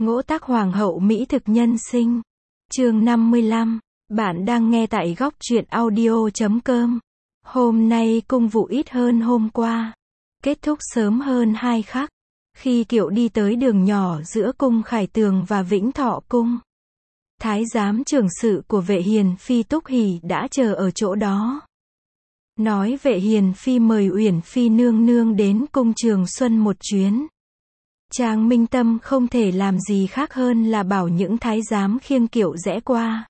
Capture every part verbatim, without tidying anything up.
Ngỗ tác hoàng hậu mỹ thực nhân sinh. Chương năm mươi lăm. Bạn đang nghe tại góc truyện audio chấm com. Hôm nay cung vụ ít hơn hôm qua. Kết thúc sớm hơn hai khắc. Khi kiệu đi tới đường nhỏ giữa cung Khải Tường và Vĩnh Thọ cung. Thái giám trưởng sự của Vệ Hiền Phi Túc Hỷ đã chờ ở chỗ đó. Nói Vệ Hiền Phi mời Uyển Phi nương nương đến cung Trường Xuân một chuyến. Trang Minh Tâm không thể làm gì khác hơn là bảo những thái giám khiêng kiệu rẽ qua.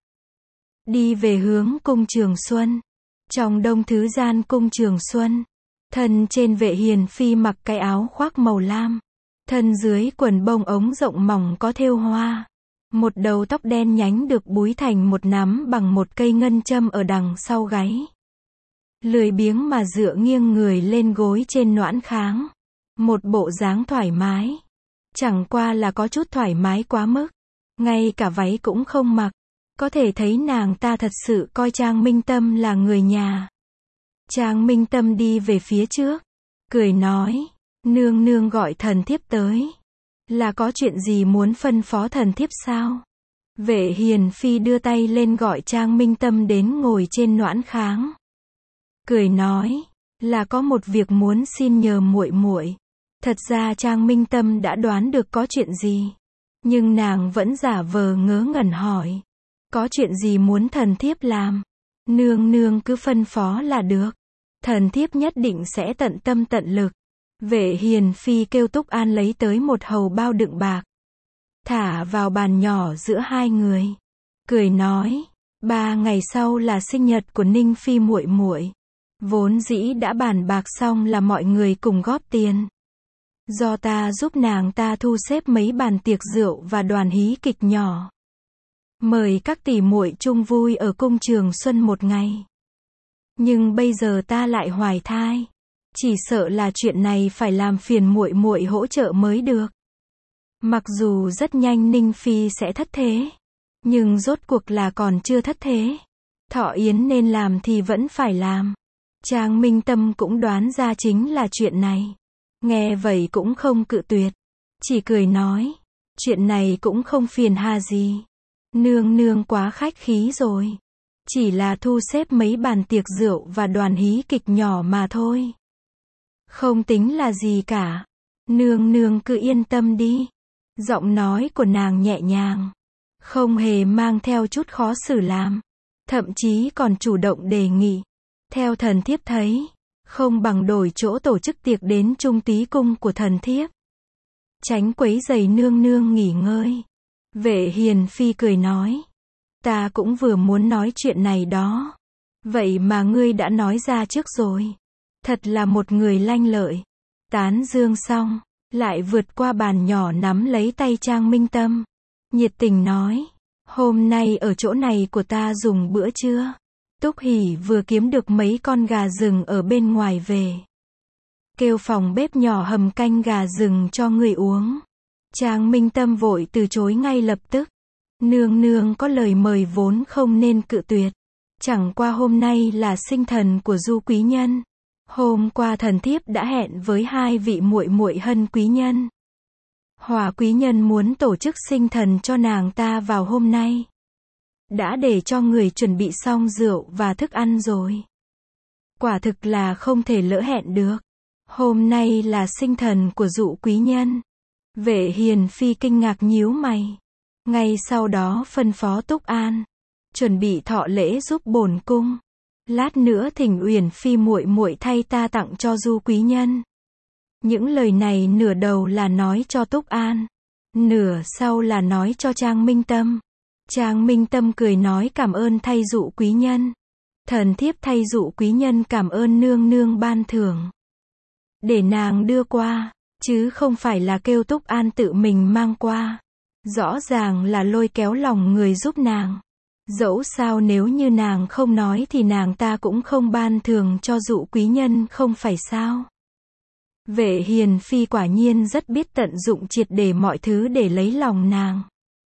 Đi về hướng cung Trường Xuân. Trong đông thứ gian cung Trường Xuân. Thân trên Vệ Hiền Phi mặc cái áo khoác màu lam. Thân dưới quần bông ống rộng mỏng có thêu hoa. Một đầu tóc đen nhánh được búi thành một nắm bằng một cây ngân châm ở đằng sau gáy. Lười biếng mà dựa nghiêng người lên gối trên noãn kháng. Một bộ dáng thoải mái. Chẳng qua là có chút thoải mái quá mức. Ngay cả váy cũng không mặc. Có thể thấy nàng ta thật sự coi Trang Minh Tâm là người nhà. Trang Minh Tâm đi về phía trước. Cười nói. Nương nương gọi thần thiếp tới. Là có chuyện gì muốn phân phó thần thiếp sao? Vệ Hiền Phi đưa tay lên gọi Trang Minh Tâm đến ngồi trên noãn kháng. Cười nói. Là có một việc muốn xin nhờ muội muội. Thật ra Trang Minh Tâm đã đoán được có chuyện gì. Nhưng nàng vẫn giả vờ ngớ ngẩn hỏi. Có chuyện gì muốn thần thiếp làm? Nương nương cứ phân phó là được. Thần thiếp nhất định sẽ tận tâm tận lực. Vệ Hiền Phi kêu Túc An lấy tới một hầu bao đựng bạc. Thả vào bàn nhỏ giữa hai người. Cười nói. Ba ngày sau là sinh nhật của Ninh Phi muội muội. Vốn dĩ đã bàn bạc xong là mọi người cùng góp tiền. Do ta giúp nàng ta thu xếp mấy bàn tiệc rượu và đoàn hí kịch nhỏ. Mời các tỷ muội chung vui ở cung Trường Xuân một ngày. Nhưng bây giờ ta lại hoài thai. Chỉ sợ là chuyện này phải làm phiền muội muội hỗ trợ mới được. Mặc dù rất nhanh Ninh Phi sẽ thất thế. Nhưng rốt cuộc là còn chưa thất thế. Thọ yến nên làm thì vẫn phải làm. Trang Minh Tâm cũng đoán ra chính là chuyện này. Nghe vậy cũng không cự tuyệt. Chỉ cười nói. Chuyện này cũng không phiền hà gì. Nương nương quá khách khí rồi. Chỉ là thu xếp mấy bàn tiệc rượu và đoàn hí kịch nhỏ mà thôi. Không tính là gì cả. Nương nương cứ yên tâm đi. Giọng nói của nàng nhẹ nhàng. Không hề mang theo chút khó xử làm. Thậm chí còn chủ động đề nghị. Theo thần thiếp thấy. Không bằng đổi chỗ tổ chức tiệc đến Trung Túy cung của thần thiếp. Tránh quấy rầy nương nương nghỉ ngơi. Vệ Hiền Phi cười nói. Ta cũng vừa muốn nói chuyện này đó. Vậy mà ngươi đã nói ra trước rồi. Thật là một người lanh lợi. Tán dương xong. Lại vượt qua bàn nhỏ nắm lấy tay Trang Minh Tâm. Nhiệt tình nói. Hôm nay ở chỗ này của ta dùng bữa trưa. Túc Hỷ vừa kiếm được mấy con gà rừng ở bên ngoài về. Kêu phòng bếp nhỏ hầm canh gà rừng cho người uống. Trang Minh Tâm vội từ chối ngay lập tức. Nương nương có lời mời vốn không nên cự tuyệt. Chẳng qua hôm nay là sinh thần của Du quý nhân. Hôm qua thần thiếp đã hẹn với hai vị muội muội Hân quý nhân. Hòa quý nhân muốn tổ chức sinh thần cho nàng ta vào hôm nay. Đã để cho người chuẩn bị xong rượu và thức ăn rồi. Quả thực là không thể lỡ hẹn được. Hôm nay là sinh thần của Dụ quý nhân. Vệ Hiền Phi kinh ngạc nhíu mày. Ngay sau đó phân phó Túc An. Chuẩn bị thọ lễ giúp bổn cung. Lát nữa thỉnh Uyển Phi muội muội thay ta tặng cho Du quý nhân. Những lời này nửa đầu là nói cho Túc An. Nửa sau là nói cho Trang Minh Tâm. Trang Minh Tâm cười nói cảm ơn thay Dụ quý nhân. Thần thiếp thay Dụ quý nhân cảm ơn nương nương ban thưởng. Để nàng đưa qua, chứ không phải là kêu Túc An tự mình mang qua. Rõ ràng là lôi kéo lòng người giúp nàng. Dẫu sao nếu như nàng không nói thì nàng ta cũng không ban thưởng cho Dụ quý nhân không phải sao. Vệ Hiền Phi quả nhiên rất biết tận dụng triệt để mọi thứ để lấy lòng nàng.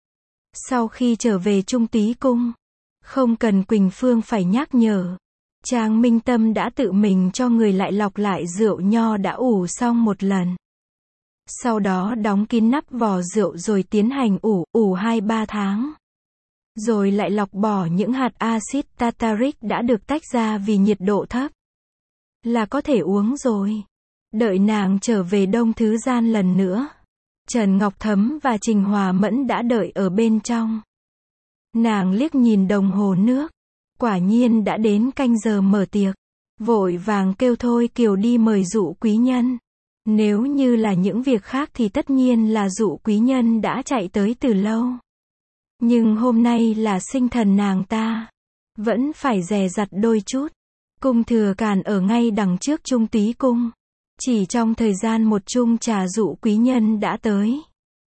Sau khi trở về Trung Túy cung, không cần Quỳnh Phương phải nhắc nhở. Trang Minh Tâm đã tự mình cho người lại lọc lại rượu nho đã ủ xong một lần. Sau đó đóng kín nắp vò rượu rồi tiến hành ủ, ủ hai ba tháng. Rồi lại lọc bỏ những hạt axit tartaric đã được tách ra vì nhiệt độ thấp. Là có thể uống rồi. Đợi nàng trở về Đông Thứ Gian lần nữa. Trần Ngọc Thấm và Trình Hòa Mẫn đã đợi ở bên trong. Nàng liếc nhìn đồng hồ nước. Quả nhiên đã đến canh giờ mở tiệc. Vội vàng kêu Thôi Kiều đi mời dụ quý nhân. Nếu như là những việc khác thì tất nhiên là dụ quý nhân đã chạy tới từ lâu. Nhưng hôm nay là sinh thần nàng ta. Vẫn phải dè dặt đôi chút. Cung Thừa Càn ở ngay đằng trước Trung Túy Cung. Chỉ trong thời gian một chung trà dụ quý nhân đã tới.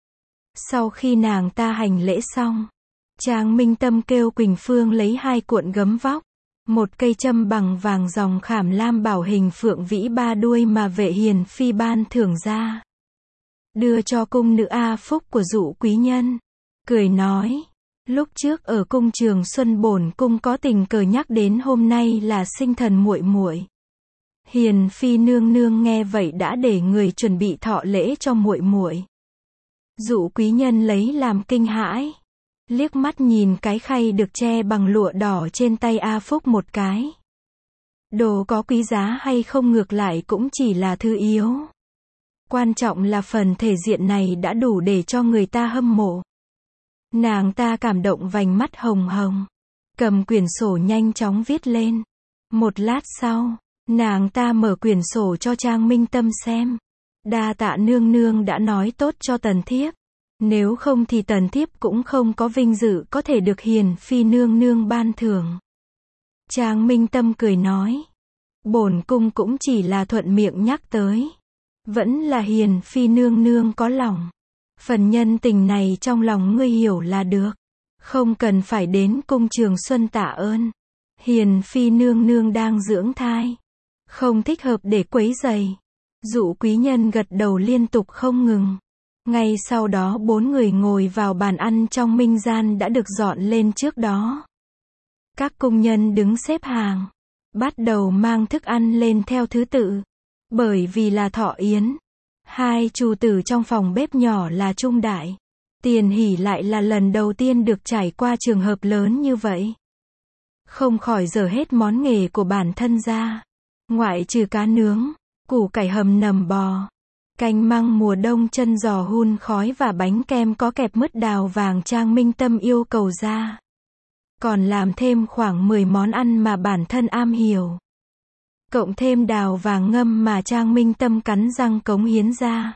Sau khi nàng ta hành lễ xong, Trang Minh Tâm kêu Quỳnh Phương lấy hai cuộn gấm vóc, một cây châm bằng vàng dòng khảm lam bảo hình phượng vĩ ba đuôi mà Vệ Hiền Phi ban thưởng ra. Đưa cho cung nữ A Phúc của dụ quý nhân. Cười nói, lúc trước ở cung Trường Xuân bổn cung có tình cờ nhắc đến hôm nay là sinh thần muội muội. Hiền Phi nương nương nghe vậy đã để người chuẩn bị thọ lễ cho muội muội. Dụ quý nhân lấy làm kinh hãi, liếc mắt nhìn cái khay được che bằng lụa đỏ trên tay A Phúc một cái. Đồ có quý giá hay không ngược lại cũng chỉ là thứ yếu. Quan trọng là phần thể diện này đã đủ để cho người ta hâm mộ. Nàng ta cảm động vành mắt hồng hồng, cầm quyển sổ nhanh chóng viết lên. Một lát sau, nàng ta mở quyển sổ cho Trang Minh Tâm xem. Đa tạ nương nương đã nói tốt cho tần thiếp. Nếu không thì tần thiếp cũng không có vinh dự có thể được Hiền Phi nương nương ban thưởng. Trang Minh Tâm cười nói, bổn cung cũng chỉ là thuận miệng nhắc tới. Vẫn là Hiền Phi nương nương có lòng. Phần nhân tình này trong lòng ngươi hiểu là được. Không cần phải đến cung Trường Xuân tạ ơn. Hiền Phi nương nương đang dưỡng thai. Không thích hợp để quấy rầy. Dụ quý nhân gật đầu liên tục không ngừng. Ngay sau đó bốn người ngồi vào bàn ăn trong minh gian đã được dọn lên trước đó. Các cung nhân đứng xếp hàng, bắt đầu mang thức ăn lên theo thứ tự. Bởi vì là thọ yến, hai chủ tử trong phòng bếp nhỏ là Trung Đại, Tiền Hỷ lại là lần đầu tiên được trải qua trường hợp lớn như vậy. Không khỏi dở hết món nghề của bản thân ra. Ngoại trừ cá nướng, củ cải hầm nầm bò, canh măng mùa đông chân giò hun khói và bánh kem có kẹp mứt đào vàng Trang Minh Tâm yêu cầu ra. Còn làm thêm khoảng mười món ăn mà bản thân am hiểu. Cộng thêm đào vàng ngâm mà Trang Minh Tâm cắn răng cống hiến ra.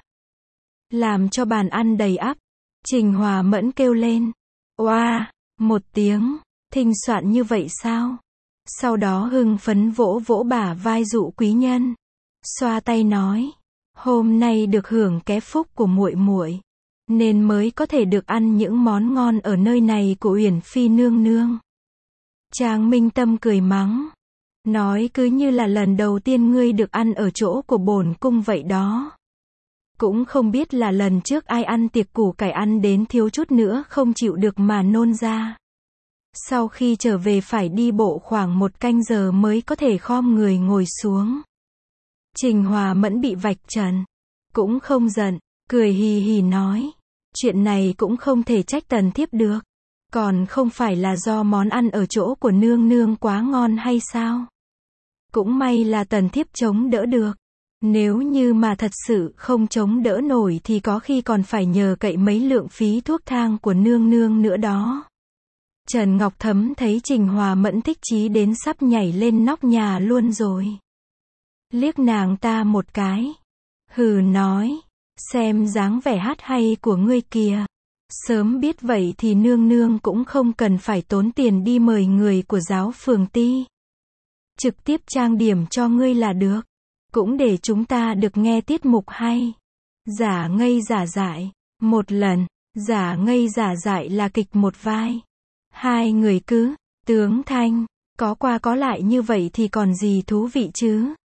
Làm cho bàn ăn đầy ắp. Trình Hòa Mẫn kêu lên. Oa, một tiếng, thinh soạn như vậy sao? Sau đó hưng phấn vỗ vỗ bả vai dụ quý nhân. Xoa tay nói. Hôm nay được hưởng ké phúc của muội muội, nên mới có thể được ăn những món ngon ở nơi này của Uyển Phi nương nương. Trang Minh Tâm cười mắng. Nói cứ như là lần đầu tiên ngươi được ăn ở chỗ của bổn cung vậy đó. Cũng không biết là lần trước ai ăn tiệc củ cải ăn đến thiếu chút nữa không chịu được mà nôn ra. Sau khi trở về phải đi bộ khoảng một canh giờ mới có thể khom người ngồi xuống. Trình Hòa Mẫn bị vạch trần, cũng không giận, cười hì hì nói. Chuyện này cũng không thể trách tần thiếp được. Còn không phải là do món ăn ở chỗ của nương nương quá ngon hay sao? Cũng may là tần thiếp chống đỡ được. Nếu như mà thật sự không chống đỡ nổi thì có khi còn phải nhờ cậy mấy lượng phí thuốc thang của nương nương nữa đó. Trần Ngọc Thấm thấy Trình Hòa Mẫn thích chí đến sắp nhảy lên nóc nhà luôn rồi. Liếc nàng ta một cái. Hừ nói. Xem dáng vẻ hát hay của ngươi kìa. Sớm biết vậy thì nương nương cũng không cần phải tốn tiền đi mời người của giáo phường ti. Trực tiếp trang điểm cho ngươi là được. Cũng để chúng ta được nghe tiết mục hay. Giả ngây giả dại. Một lần. Giả ngây giả dại là kịch một vai. Hai người cứ. Tướng thanh. Có qua có lại như vậy thì còn gì thú vị chứ.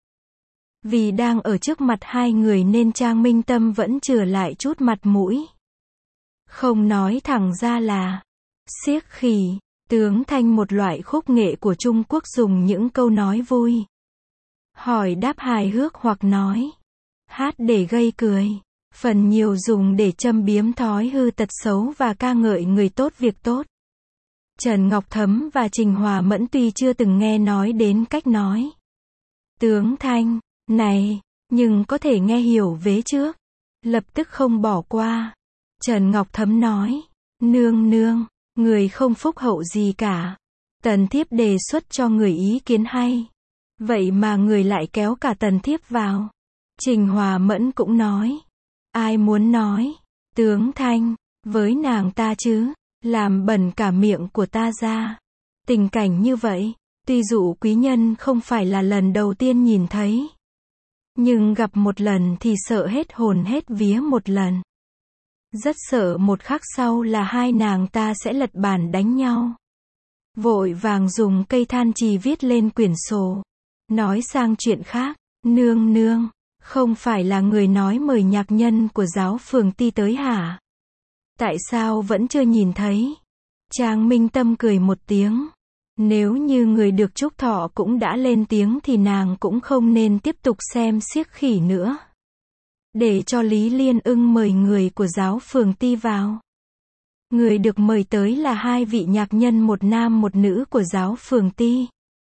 Vì đang ở trước mặt hai người nên Trang Minh Tâm vẫn chừa lại chút mặt mũi. Không nói thẳng ra là xiếc khỉ, tướng thanh một loại khúc nghệ của Trung Quốc dùng những câu nói vui. Hỏi đáp hài hước hoặc nói hát để gây cười. phần nhiều dùng để châm biếm thói hư tật xấu và ca ngợi người tốt việc tốt. Trần Ngọc Thấm và Trình Hòa Mẫn tuy chưa từng nghe nói đến cách nói tướng thanh này, nhưng có thể nghe hiểu vế trước, lập tức không bỏ qua. Trần Ngọc Thấm nói, nương nương, người không phúc hậu gì cả. Tần thiếp đề xuất cho người ý kiến hay. Vậy mà người lại kéo cả tần thiếp vào. Trình Hòa Mẫn cũng nói, ai muốn nói tướng thanh với nàng ta chứ, làm bẩn cả miệng của ta ra. Tình cảnh như vậy, tuy dụ quý nhân không phải là lần đầu tiên nhìn thấy, nhưng gặp một lần thì sợ hết hồn hết vía một lần. Rất sợ một khắc sau là hai nàng ta sẽ lật bàn đánh nhau. Vội vàng dùng cây than chì viết lên quyển sổ. Nói sang chuyện khác, nương nương, không phải là người nói mời nhạc nhân của giáo phường Ti tới hả? Tại sao vẫn chưa nhìn thấy? Trang Minh Tâm cười một tiếng. Nếu như người được chúc thọ cũng đã lên tiếng thì nàng cũng không nên tiếp tục xem xiếc khỉ nữa. Để cho Lý Liên Ưng mời người của giáo phường Ti vào. Người được mời tới là hai vị nhạc nhân, một nam một nữ của giáo phường Ti.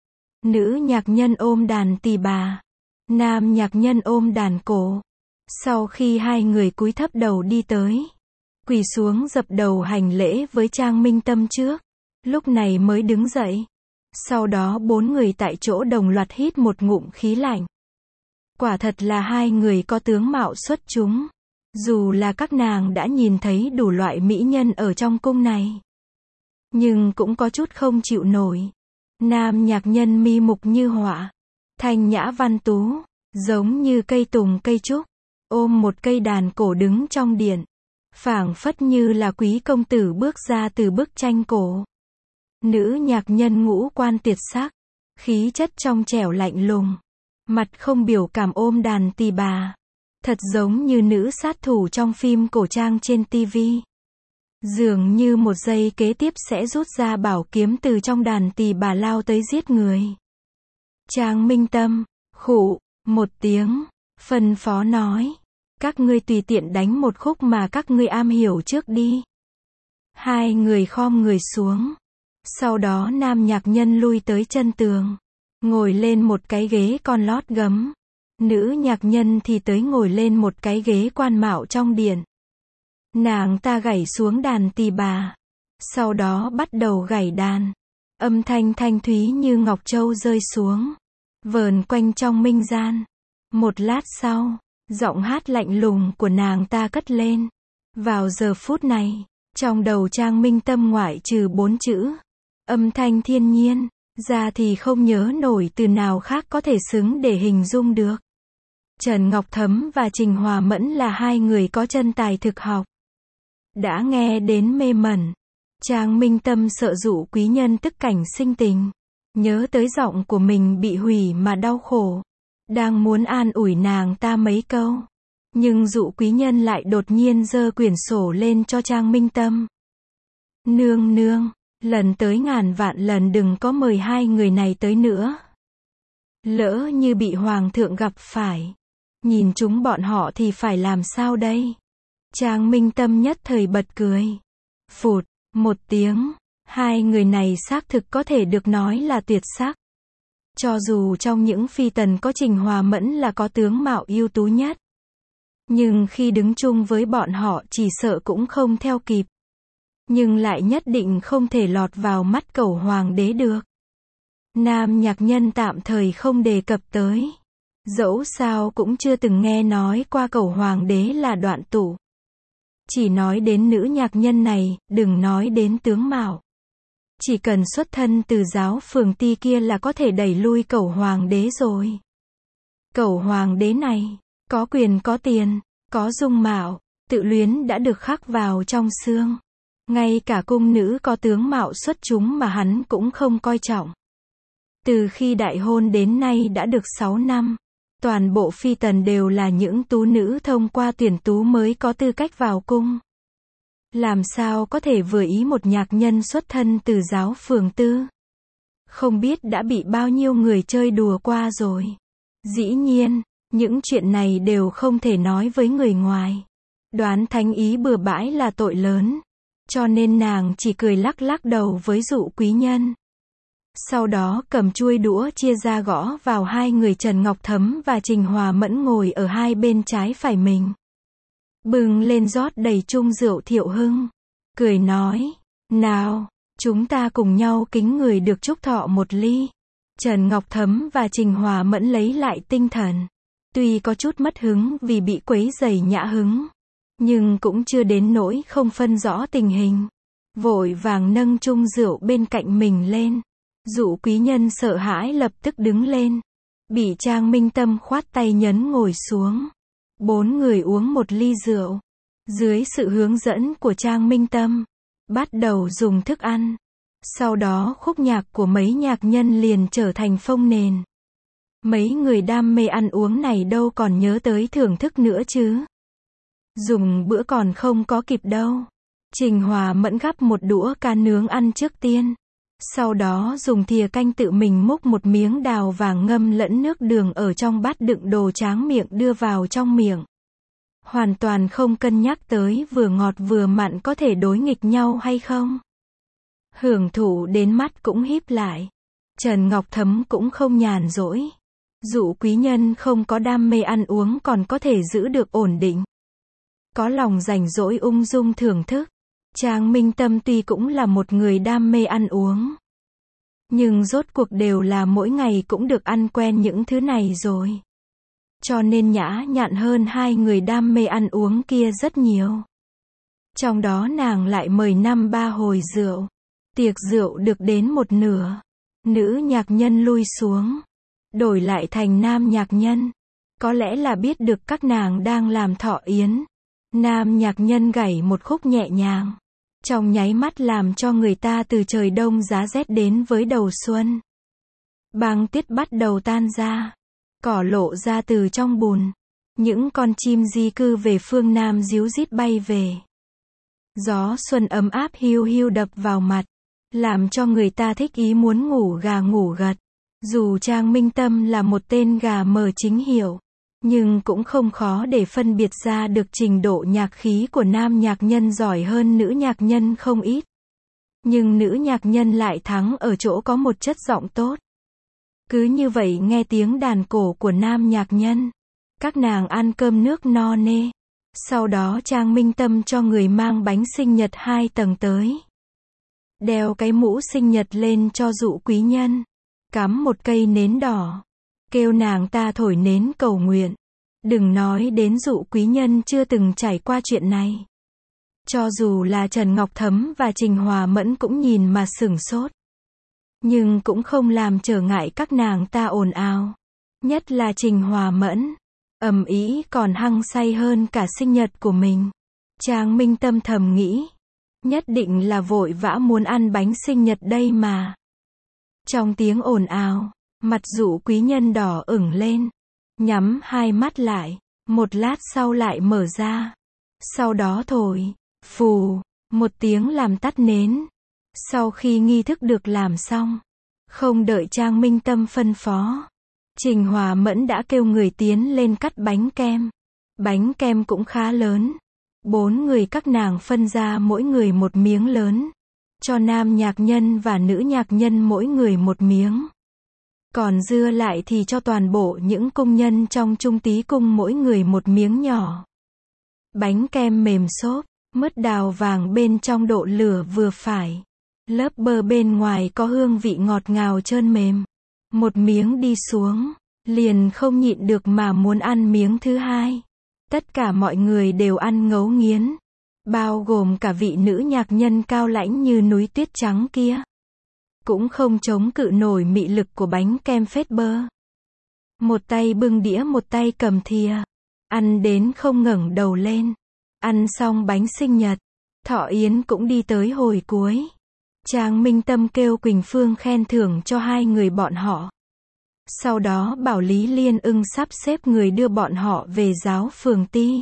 Nữ nhạc nhân ôm đàn tỳ bà, nam nhạc nhân ôm đàn cổ. Sau khi hai người cúi thấp đầu đi tới, quỳ xuống dập đầu hành lễ với Trang Minh Tâm trước, lúc này mới đứng dậy. Sau đó bốn người tại chỗ đồng loạt hít một ngụm khí lạnh. Quả thật là hai người có tướng mạo xuất chúng. Dù là các nàng đã nhìn thấy đủ loại mỹ nhân ở trong cung này, nhưng cũng có chút không chịu nổi. Nam nhạc nhân mi mục như họa, thanh nhã văn tú, giống như cây tùng cây trúc, ôm một cây đàn cổ đứng trong điện, phảng phất như là quý công tử bước ra từ bức tranh cổ. Nữ nhạc nhân ngũ quan tuyệt sắc, khí chất trong trẻo lạnh lùng, mặt không biểu cảm ôm đàn tỳ bà, thật giống như nữ sát thủ trong phim cổ trang trên tivi. Dường như một giây kế tiếp sẽ rút ra bảo kiếm từ trong đàn tỳ bà lao tới giết người. Trang Minh Tâm, khụ, một tiếng, phân phó nói, các ngươi tùy tiện đánh một khúc mà các ngươi am hiểu trước đi. Hai người khom người xuống. Sau đó nam nhạc nhân lui tới chân tường, ngồi lên một cái ghế con lót gấm. Nữ nhạc nhân thì tới ngồi lên một cái ghế quan mạo trong điện. Nàng ta gảy xuống đàn tỳ bà, sau đó bắt đầu gảy đàn. Âm thanh thanh thúy như ngọc châu rơi xuống, vờn quanh trong minh gian. Một lát sau, giọng hát lạnh lùng của nàng ta cất lên. Vào giờ phút này, trong đầu Trang Minh Tâm ngoại trừ bốn chữ âm thanh thiên nhiên ra thì không nhớ nổi từ nào khác có thể xứng để hình dung được. Trần Ngọc Thấm và Trình Hòa Mẫn là hai người có chân tài thực học, đã nghe đến mê mẩn. Trang Minh Tâm sợ dụ quý nhân tức cảnh sinh tình, nhớ tới giọng của mình bị hủy mà đau khổ, đang muốn an ủi nàng ta mấy câu, nhưng dụ quý nhân lại đột nhiên giơ quyển sổ lên cho Trang Minh Tâm. Nương nương, lần tới ngàn vạn lần đừng có mời hai người này tới nữa. Lỡ như bị hoàng thượng gặp phải, nhìn chúng bọn họ thì phải làm sao đây? Trang Minh Tâm nhất thời bật cười. Phụt, một tiếng, hai người này xác thực có thể được nói là tuyệt sắc. Cho dù trong những phi tần có Trình Hòa Mẫn là có tướng mạo ưu tú nhất, nhưng khi đứng chung với bọn họ chỉ sợ cũng không theo kịp. Nhưng lại nhất định không thể lọt vào mắt cẩu hoàng đế được. Nam nhạc nhân tạm thời không đề cập tới. Dẫu sao cũng chưa từng nghe nói qua cẩu hoàng đế là Đoạn Tụ. Chỉ nói đến nữ nhạc nhân này, đừng nói đến tướng mạo. Chỉ cần xuất thân từ giáo phường Ti kia là có thể đẩy lui cẩu hoàng đế rồi. Cẩu hoàng đế này, có quyền có tiền, có dung mạo, tự luyến đã được khắc vào trong xương. Ngay cả cung nữ có tướng mạo xuất chúng mà hắn cũng không coi trọng. Từ khi đại hôn đến nay đã được sáu năm, toàn bộ phi tần đều là những tú nữ thông qua tuyển tú mới có tư cách vào cung. Làm sao có thể vừa ý một nhạc nhân xuất thân từ giáo phường Tư? Không biết đã bị bao nhiêu người chơi đùa qua rồi. Dĩ nhiên, những chuyện này đều không thể nói với người ngoài. Đoán thánh ý bừa bãi là tội lớn. Cho nên nàng chỉ cười lắc lắc đầu với Dụ quý nhân. Sau đó cầm chuôi đũa chia ra gõ vào hai người Trần Ngọc Thấm và Trình Hòa Mẫn ngồi ở hai bên trái phải mình. Bưng lên rót đầy chung rượu Thiệu Hưng. Cười nói, nào, chúng ta cùng nhau kính người được chúc thọ một ly. Trần Ngọc Thấm và Trình Hòa Mẫn lấy lại tinh thần. Tuy có chút mất hứng vì bị quấy rầy nhã hứng, nhưng cũng chưa đến nỗi không phân rõ tình hình. Vội vàng nâng chung rượu bên cạnh mình lên. Dụ quý nhân sợ hãi lập tức đứng lên. Bị Trang Minh Tâm khoát tay nhấn ngồi xuống. Bốn người uống một ly rượu. Dưới sự hướng dẫn của Trang Minh Tâm, bắt đầu dùng thức ăn. Sau đó khúc nhạc của mấy nhạc nhân liền trở thành phông nền. Mấy người đam mê ăn uống này đâu còn nhớ tới thưởng thức nữa chứ. Dùng bữa còn không có kịp đâu. Trình Hòa Mẫn gắp một đũa cá nướng ăn trước tiên. Sau đó dùng thìa canh tự mình múc một miếng đào vàng ngâm lẫn nước đường ở trong bát đựng đồ tráng miệng đưa vào trong miệng. Hoàn toàn không cân nhắc tới vừa ngọt vừa mặn có thể đối nghịch nhau hay không. Hưởng thụ đến mắt cũng híp lại. Trần Ngọc Thấm cũng không nhàn rỗi. Dụ quý nhân không có đam mê ăn uống còn có thể giữ được ổn định. Có lòng rảnh rỗi ung dung thưởng thức. Trang Minh Tâm tuy cũng là một người đam mê ăn uống, nhưng rốt cuộc đều là mỗi ngày cũng được ăn quen những thứ này rồi. Cho nên nhã nhặn hơn hai người đam mê ăn uống kia rất nhiều. Trong đó nàng lại mời năm ba hồi rượu. Tiệc rượu được đến một nửa. Nữ nhạc nhân lui xuống. Đổi lại thành nam nhạc nhân. Có lẽ là biết được các nàng đang làm thọ yến. Nam nhạc nhân gảy một khúc nhẹ nhàng. Trong nháy mắt làm cho người ta từ trời đông giá rét đến với đầu xuân. Băng tuyết bắt đầu tan ra. Cỏ lộ ra từ trong bùn. Những con chim di cư về phương Nam ríu rít bay về. Gió xuân ấm áp hiu hiu đập vào mặt. Làm cho người ta thích ý muốn ngủ gà ngủ gật. Dù Trang Minh Tâm là một tên gà mờ chính hiệu, nhưng cũng không khó để phân biệt ra được trình độ nhạc khí của nam nhạc nhân giỏi hơn nữ nhạc nhân không ít. Nhưng nữ nhạc nhân lại thắng ở chỗ có một chất giọng tốt. Cứ như vậy nghe tiếng đàn cổ của nam nhạc nhân, các nàng ăn cơm nước no nê. Sau đó Trang Minh Tâm cho người mang bánh sinh nhật hai tầng tới. Đeo cái mũ sinh nhật lên cho Dụ quý nhân. Cắm một cây nến đỏ. Kêu nàng ta thổi nến cầu nguyện. Đừng nói đến Dụ quý nhân chưa từng trải qua chuyện này. Cho dù là Trần Ngọc Thấm và Trình Hòa Mẫn cũng nhìn mà sửng sốt. Nhưng cũng không làm trở ngại các nàng ta ồn ào. Nhất là Trình Hòa Mẫn. Ầm ĩ còn hăng say hơn cả sinh nhật của mình. Trang Minh Tâm thầm nghĩ. Nhất định là vội vã muốn ăn bánh sinh nhật đây mà. Trong tiếng ồn ào, mặt Dụ quý nhân đỏ ửng lên. Nhắm hai mắt lại. Một lát sau lại mở ra. Sau đó thổi. Phù. Một tiếng làm tắt nến. Sau khi nghi thức được làm xong. Không đợi Trang Minh Tâm phân phó. Trình Hòa Mẫn đã kêu người tiến lên cắt bánh kem. Bánh kem cũng khá lớn. Bốn người các nàng phân ra mỗi người một miếng lớn. Cho nam nhạc nhân và nữ nhạc nhân mỗi người một miếng. Còn dưa lại thì cho toàn bộ những công nhân trong Trung Tý cung mỗi người một miếng nhỏ. Bánh kem mềm xốp, mứt đào vàng bên trong độ lửa vừa phải. Lớp bơ bên ngoài có hương vị ngọt ngào trơn mềm. Một miếng đi xuống, liền không nhịn được mà muốn ăn miếng thứ hai. Tất cả mọi người đều ăn ngấu nghiến. Bao gồm cả vị nữ nhạc nhân cao lãnh như núi tuyết trắng kia. Cũng không chống cự nổi mị lực của bánh kem phết bơ. Một tay bưng đĩa một tay cầm thìa. Ăn đến không ngẩng đầu lên. Ăn xong bánh sinh nhật. Thọ yến cũng đi tới hồi cuối. Trang Minh Tâm kêu Quỳnh Phương khen thưởng cho hai người bọn họ. Sau đó bảo Lý Liên Ưng sắp xếp người đưa bọn họ về giáo phường Ti.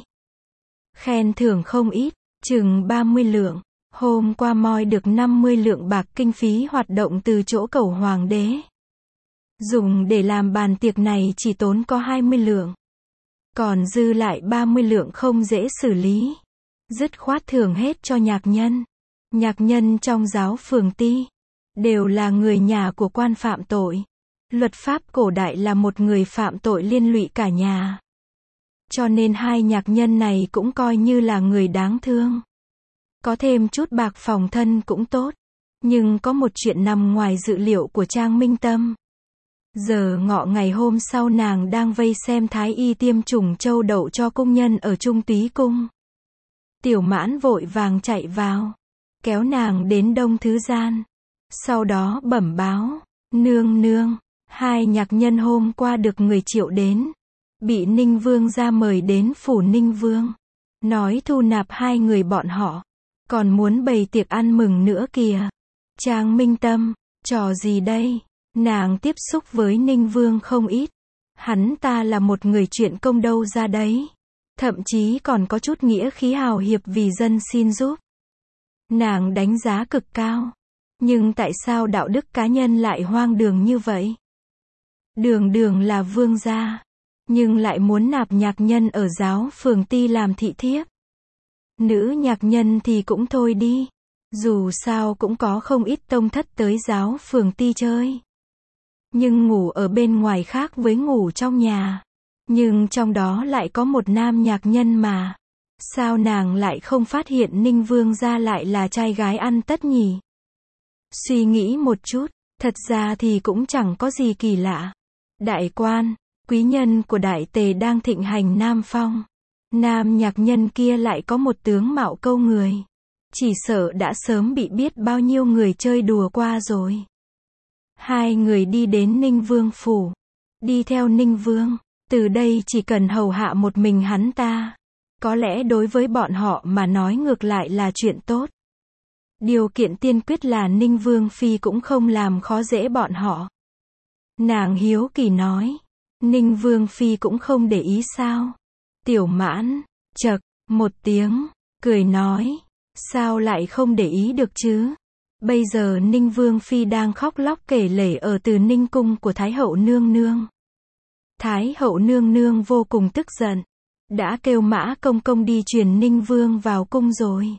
Khen thưởng không ít, chừng ba mươi lượng. Hôm qua moi được năm mươi lượng bạc kinh phí hoạt động từ chỗ Cẩu Hoàng đế. Dùng để làm bàn tiệc này chỉ tốn có hai mươi lượng. Còn dư lại ba mươi lượng không dễ xử lý. Dứt khoát thưởng hết cho nhạc nhân. Nhạc nhân trong giáo phường Ti đều là người nhà của quan phạm tội. Luật pháp cổ đại là một người phạm tội liên lụy cả nhà. Cho nên hai nhạc nhân này cũng coi như là người đáng thương. Có thêm chút bạc phòng thân cũng tốt. Nhưng có một chuyện nằm ngoài dự liệu của Trang Minh Tâm. Giờ ngọ ngày hôm sau nàng đang vây xem thái y tiêm chủng châu đậu cho công nhân ở Trung Túy Cung. Tiểu Mãn vội vàng chạy vào, kéo nàng đến đông thứ gian. Sau đó bẩm báo, nương nương, hai nhạc nhân hôm qua được người triệu đến. Bị Ninh Vương ra mời đến phủ Ninh Vương. Nói thu nạp hai người bọn họ. Còn muốn bày tiệc ăn mừng nữa kìa. Trang Minh Tâm, trò gì đây? Nàng tiếp xúc với Ninh Vương không ít. Hắn ta là một người chuyện công đâu ra đấy. Thậm chí còn có chút nghĩa khí hào hiệp vì dân xin giúp. Nàng đánh giá cực cao. Nhưng tại sao đạo đức cá nhân lại hoang đường như vậy? Đường đường là vương gia. Nhưng lại muốn nạp nhạc nhân ở giáo phường Ti làm thị thiếp. Nữ nhạc nhân thì cũng thôi đi. Dù sao cũng có không ít tông thất tới giáo phường Ti chơi. Nhưng ngủ ở bên ngoài khác với ngủ trong nhà. Nhưng trong đó lại có một nam nhạc nhân mà. Sao nàng lại không phát hiện Ninh Vương gia lại là trai gái ăn tất nhỉ? Suy nghĩ một chút, thật ra thì cũng chẳng có gì kỳ lạ. Đại quan, quý nhân của đại tề đang thịnh hành Nam Phong. Nam nhạc nhân kia lại có một tướng mạo câu người. Chỉ sợ đã sớm bị biết bao nhiêu người chơi đùa qua rồi. Hai người đi đến Ninh Vương phủ. Đi theo Ninh Vương. Từ đây chỉ cần hầu hạ một mình hắn ta. Có lẽ đối với bọn họ mà nói ngược lại là chuyện tốt. Điều kiện tiên quyết là Ninh Vương Phi cũng không làm khó dễ bọn họ. Nàng hiếu kỳ nói. Ninh Vương Phi cũng không để ý sao? Tiểu Mãn, chậc, một tiếng, cười nói. Sao lại không để ý được chứ? Bây giờ Ninh Vương Phi đang khóc lóc kể lể ở Từ Ninh cung của Thái hậu nương nương. Thái hậu nương nương vô cùng tức giận. Đã kêu Mã công công đi truyền Ninh Vương vào cung rồi.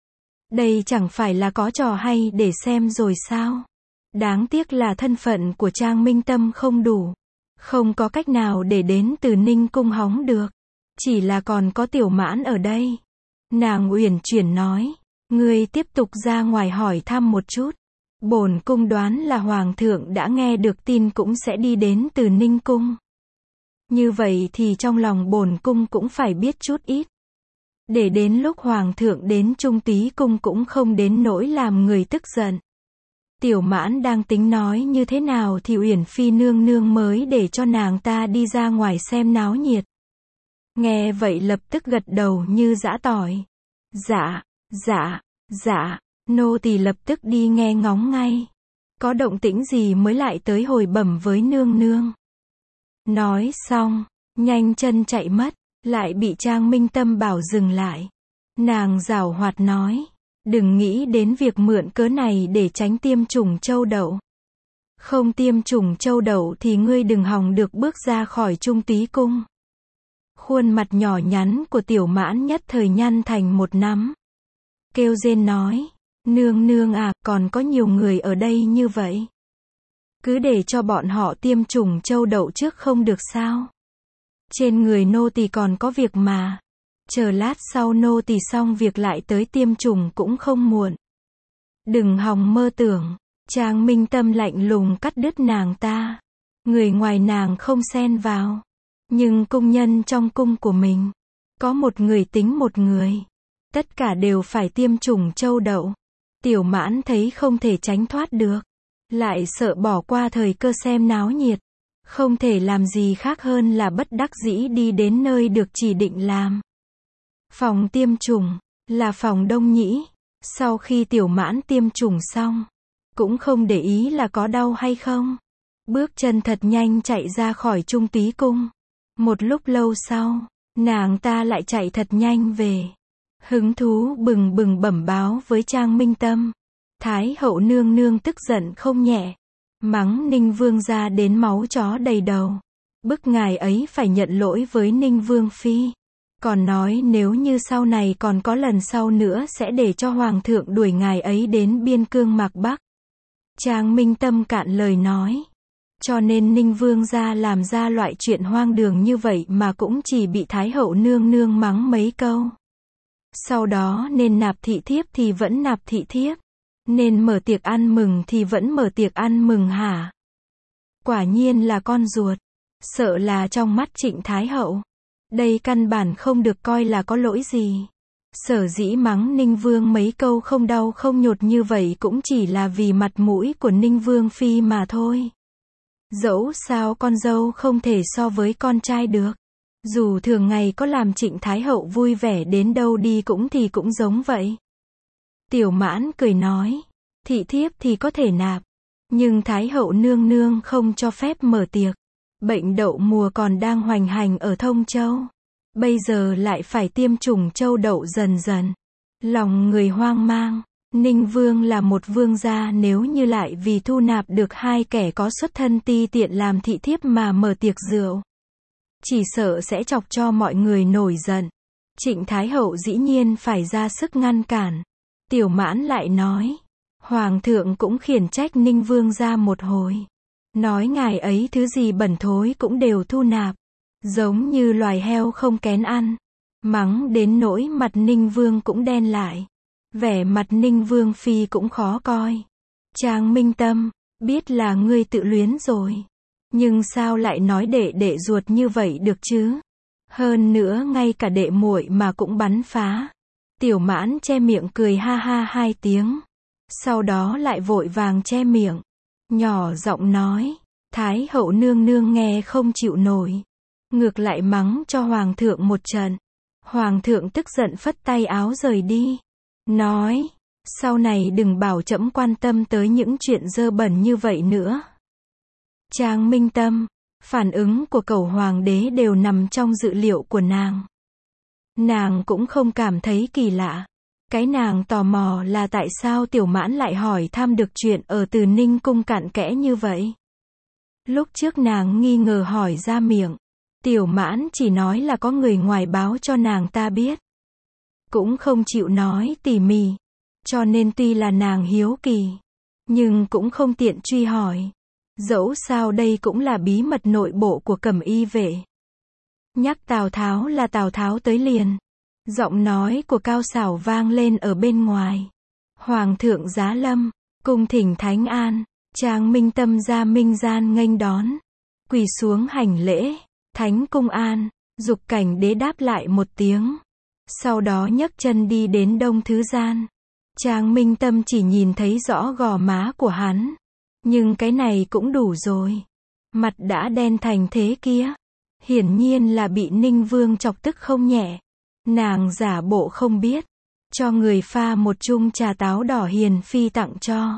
Đây chẳng phải là có trò hay để xem rồi sao? Đáng tiếc là thân phận của Trang Minh Tâm không đủ. Không có cách nào để đến Từ Ninh cung hóng được. Chỉ là còn có Tiểu Mãn ở đây. Nàng uyển chuyển nói. Ngươi tiếp tục ra ngoài hỏi thăm một chút. Bổn cung đoán là Hoàng thượng đã nghe được tin cũng sẽ đi đến Từ Ninh cung. Như vậy thì trong lòng bổn cung cũng phải biết chút ít. Để đến lúc Hoàng thượng đến Trung Túy cung cũng không đến nỗi làm người tức giận. Tiểu Mãn đang tính nói như thế nào thì Uyển Phi nương nương mới để cho nàng ta đi ra ngoài xem náo nhiệt. Nghe vậy lập tức gật đầu như giã tỏi. Dạ, dạ, dạ, nô tỳ lập tức đi nghe ngóng ngay. Có động tĩnh gì mới lại tới hồi bẩm với nương nương. Nói xong, nhanh chân chạy mất, lại bị Trang Minh Tâm bảo dừng lại. Nàng giảo hoạt nói, đừng nghĩ đến việc mượn cớ này để tránh tiêm chủng châu đậu. Không tiêm chủng châu đậu thì ngươi đừng hòng được bước ra khỏi Trung Túy cung. Khuôn mặt nhỏ nhắn của Tiểu Mãn nhất thời nhăn thành một nắm. Kêu rên nói, nương nương à, còn có nhiều người ở đây như vậy. Cứ để cho bọn họ tiêm chủng châu đậu trước không được sao? Trên người nô tỳ còn có việc mà. Chờ lát sau nô tỳ xong việc lại tới tiêm chủng cũng không muộn. Đừng hòng mơ tưởng. Trang Minh Tâm lạnh lùng cắt đứt nàng ta. Người ngoài nàng không xen vào. Nhưng cung nhân trong cung của mình, có một người tính một người. Tất cả đều phải tiêm chủng châu đậu. Tiểu Mãn thấy không thể tránh thoát được. Lại sợ bỏ qua thời cơ xem náo nhiệt. Không thể làm gì khác hơn là bất đắc dĩ đi đến nơi được chỉ định làm. Phòng tiêm chủng, là phòng Đông Nhĩ. Sau khi Tiểu Mãn tiêm chủng xong, cũng không để ý là có đau hay không. Bước chân thật nhanh chạy ra khỏi Trung Túy cung. Một lúc lâu sau, nàng ta lại chạy thật nhanh về. Hứng thú bừng bừng bẩm báo với Trang Minh Tâm. Thái hậu nương nương tức giận không nhẹ. Mắng Ninh Vương ra đến máu chó đầy đầu. bức ngài ấy phải nhận lỗi với Ninh Vương Phi. Còn nói nếu như sau này còn có lần sau nữa sẽ để cho Hoàng thượng đuổi ngài ấy đến biên cương Mạc Bắc. Trang Minh Tâm cạn lời nói. Cho nên Ninh Vương gia làm ra loại chuyện hoang đường như vậy mà cũng chỉ bị Thái hậu nương nương mắng mấy câu. Sau đó nên nạp thị thiếp thì vẫn nạp thị thiếp. Nên mở tiệc ăn mừng thì vẫn mở tiệc ăn mừng hả? Quả nhiên là con ruột. Sợ là trong mắt Trịnh Thái hậu. Đây căn bản không được coi là có lỗi gì. Sở dĩ mắng Ninh Vương mấy câu không đau không nhột như vậy cũng chỉ là vì mặt mũi của Ninh Vương Phi mà thôi. Dẫu sao con dâu không thể so với con trai được. Dù thường ngày có làm Trịnh Thái hậu vui vẻ đến đâu đi cũng thì cũng giống vậy. Tiểu Mãn cười nói, thị thiếp thì có thể nạp, nhưng Thái hậu nương nương không cho phép mở tiệc. Bệnh đậu mùa còn đang hoành hành ở Thông Châu. Bây giờ lại phải tiêm chủng châu đậu dần dần. Lòng người hoang mang. Ninh Vương là một vương gia, nếu như lại vì thu nạp được hai kẻ có xuất thân ti tiện làm thị thiếp mà mở tiệc rượu, chỉ sợ sẽ chọc cho mọi người nổi giận. Trịnh Thái hậu dĩ nhiên phải ra sức ngăn cản. Tiểu Mãn lại nói, Hoàng thượng cũng khiển trách Ninh Vương gia một hồi. Nói ngài ấy thứ gì bẩn thối cũng đều thu nạp. Giống như loài heo không kén ăn. Mắng đến nỗi mặt Ninh Vương cũng đen lại. Vẻ mặt Ninh Vương Phi cũng khó coi. Trang Minh Tâm, biết là ngươi tự luyến rồi. Nhưng sao lại nói đệ đệ ruột như vậy được chứ? Hơn nữa ngay cả đệ muội mà cũng bắn phá. Tiểu Mãn che miệng cười ha ha hai tiếng. Sau đó lại vội vàng che miệng. Nhỏ giọng nói, Thái hậu nương nương nghe không chịu nổi. Ngược lại mắng cho Hoàng thượng một trận. Hoàng thượng tức giận phất tay áo rời đi. Nói, sau này đừng bảo trẫm quan tâm tới những chuyện dơ bẩn như vậy nữa. Trang Minh Tâm, phản ứng của cẩu hoàng đế đều nằm trong dự liệu của nàng. Nàng cũng không cảm thấy kỳ lạ. Cái nàng tò mò là tại sao Tiểu Mãn lại hỏi thăm được chuyện ở Từ Ninh cung cặn kẽ như vậy. Lúc trước nàng nghi ngờ hỏi ra miệng. Tiểu Mãn chỉ nói là có người ngoài báo cho nàng ta biết. Cũng không chịu nói tỉ mỉ. Cho nên tuy là nàng hiếu kỳ, nhưng cũng không tiện truy hỏi. Dẫu sao đây cũng là bí mật nội bộ của Cẩm Y vệ. Nhắc Tào Tháo là Tào Tháo tới liền. Giọng nói của Cao Xảo vang lên ở bên ngoài. Hoàng thượng giá lâm, cung thỉnh Thánh An. Trang Minh Tâm ra minh gian nghênh đón. Quỳ xuống hành lễ. Thánh cung an. Dục Cảnh đế đáp lại một tiếng. Sau đó nhấc chân đi đến Đông Thứ gian. Trang Minh Tâm chỉ nhìn thấy rõ gò má của hắn. Nhưng cái này cũng đủ rồi. Mặt đã đen thành thế kia. Hiển nhiên là bị Ninh Vương chọc tức không nhẹ. Nàng giả bộ không biết. Cho người pha một chung trà táo đỏ hiền phi tặng cho.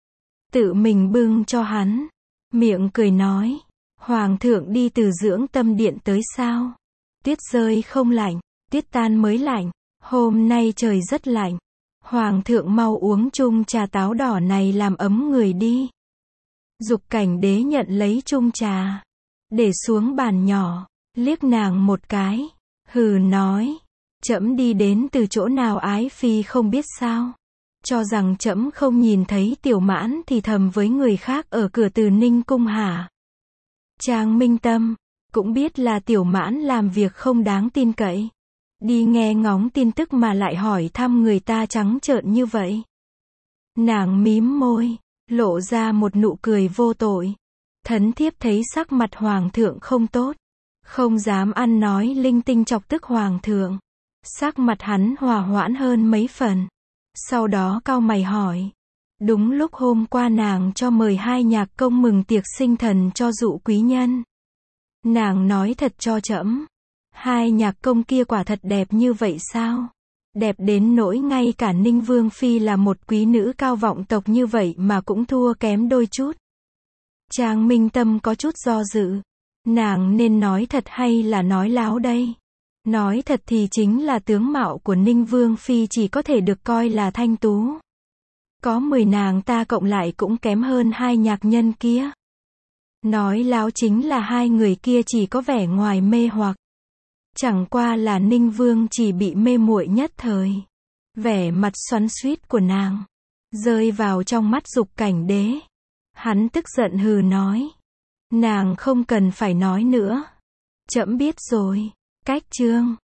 Tự mình bưng cho hắn. Miệng cười nói. Hoàng thượng đi từ dưỡng tâm điện tới sao? Tuyết rơi không lạnh. Tuyết tan mới lạnh. Hôm nay trời rất lạnh. Hoàng thượng mau uống chung trà táo đỏ này làm ấm người đi. Dục Cảnh đế nhận lấy chung trà. Để xuống bàn nhỏ. Liếc nàng một cái. Hừ nói. Trẫm đi đến từ chỗ nào ái phi không biết sao. Cho rằng trẫm không nhìn thấy Tiểu Mãn thì thầm với người khác ở cửa Từ Ninh cung hả? Trang Minh Tâm. Cũng biết là Tiểu Mãn làm việc không đáng tin cậy. Đi nghe ngóng tin tức mà lại hỏi thăm người ta trắng trợn như vậy. Nàng mím môi. Lộ ra một nụ cười vô tội. Thấn thiếp thấy sắc mặt Hoàng thượng không tốt. Không dám ăn nói linh tinh chọc tức Hoàng thượng. Sắc mặt hắn hòa hoãn hơn mấy phần. Sau đó cau mày hỏi. Đúng lúc hôm qua nàng cho mời hai nhạc công mừng tiệc sinh thần cho dụ quý nhân. Nàng nói thật cho trẫm. Hai nhạc công kia quả thật đẹp như vậy sao? Đẹp đến nỗi ngay cả Ninh Vương Phi là một quý nữ cao vọng tộc như vậy mà cũng thua kém đôi chút. Trang Minh Tâm có chút do dự. Nàng nên nói thật hay là nói láo đây? Nói thật thì chính là tướng mạo của Ninh Vương Phi chỉ có thể được coi là thanh tú. Có mười nàng ta cộng lại cũng kém hơn hai nhạc nhân kia. Nói láo chính là hai người kia chỉ có vẻ ngoài mê hoặc. Chẳng qua là Ninh Vương chỉ bị mê muội nhất thời. Vẻ mặt xoắn xuýt của nàng rơi vào trong mắt Dục Cảnh Đế. Hắn tức giận hừ nói. Nàng không cần phải nói nữa. Trẫm biết rồi. Cách chương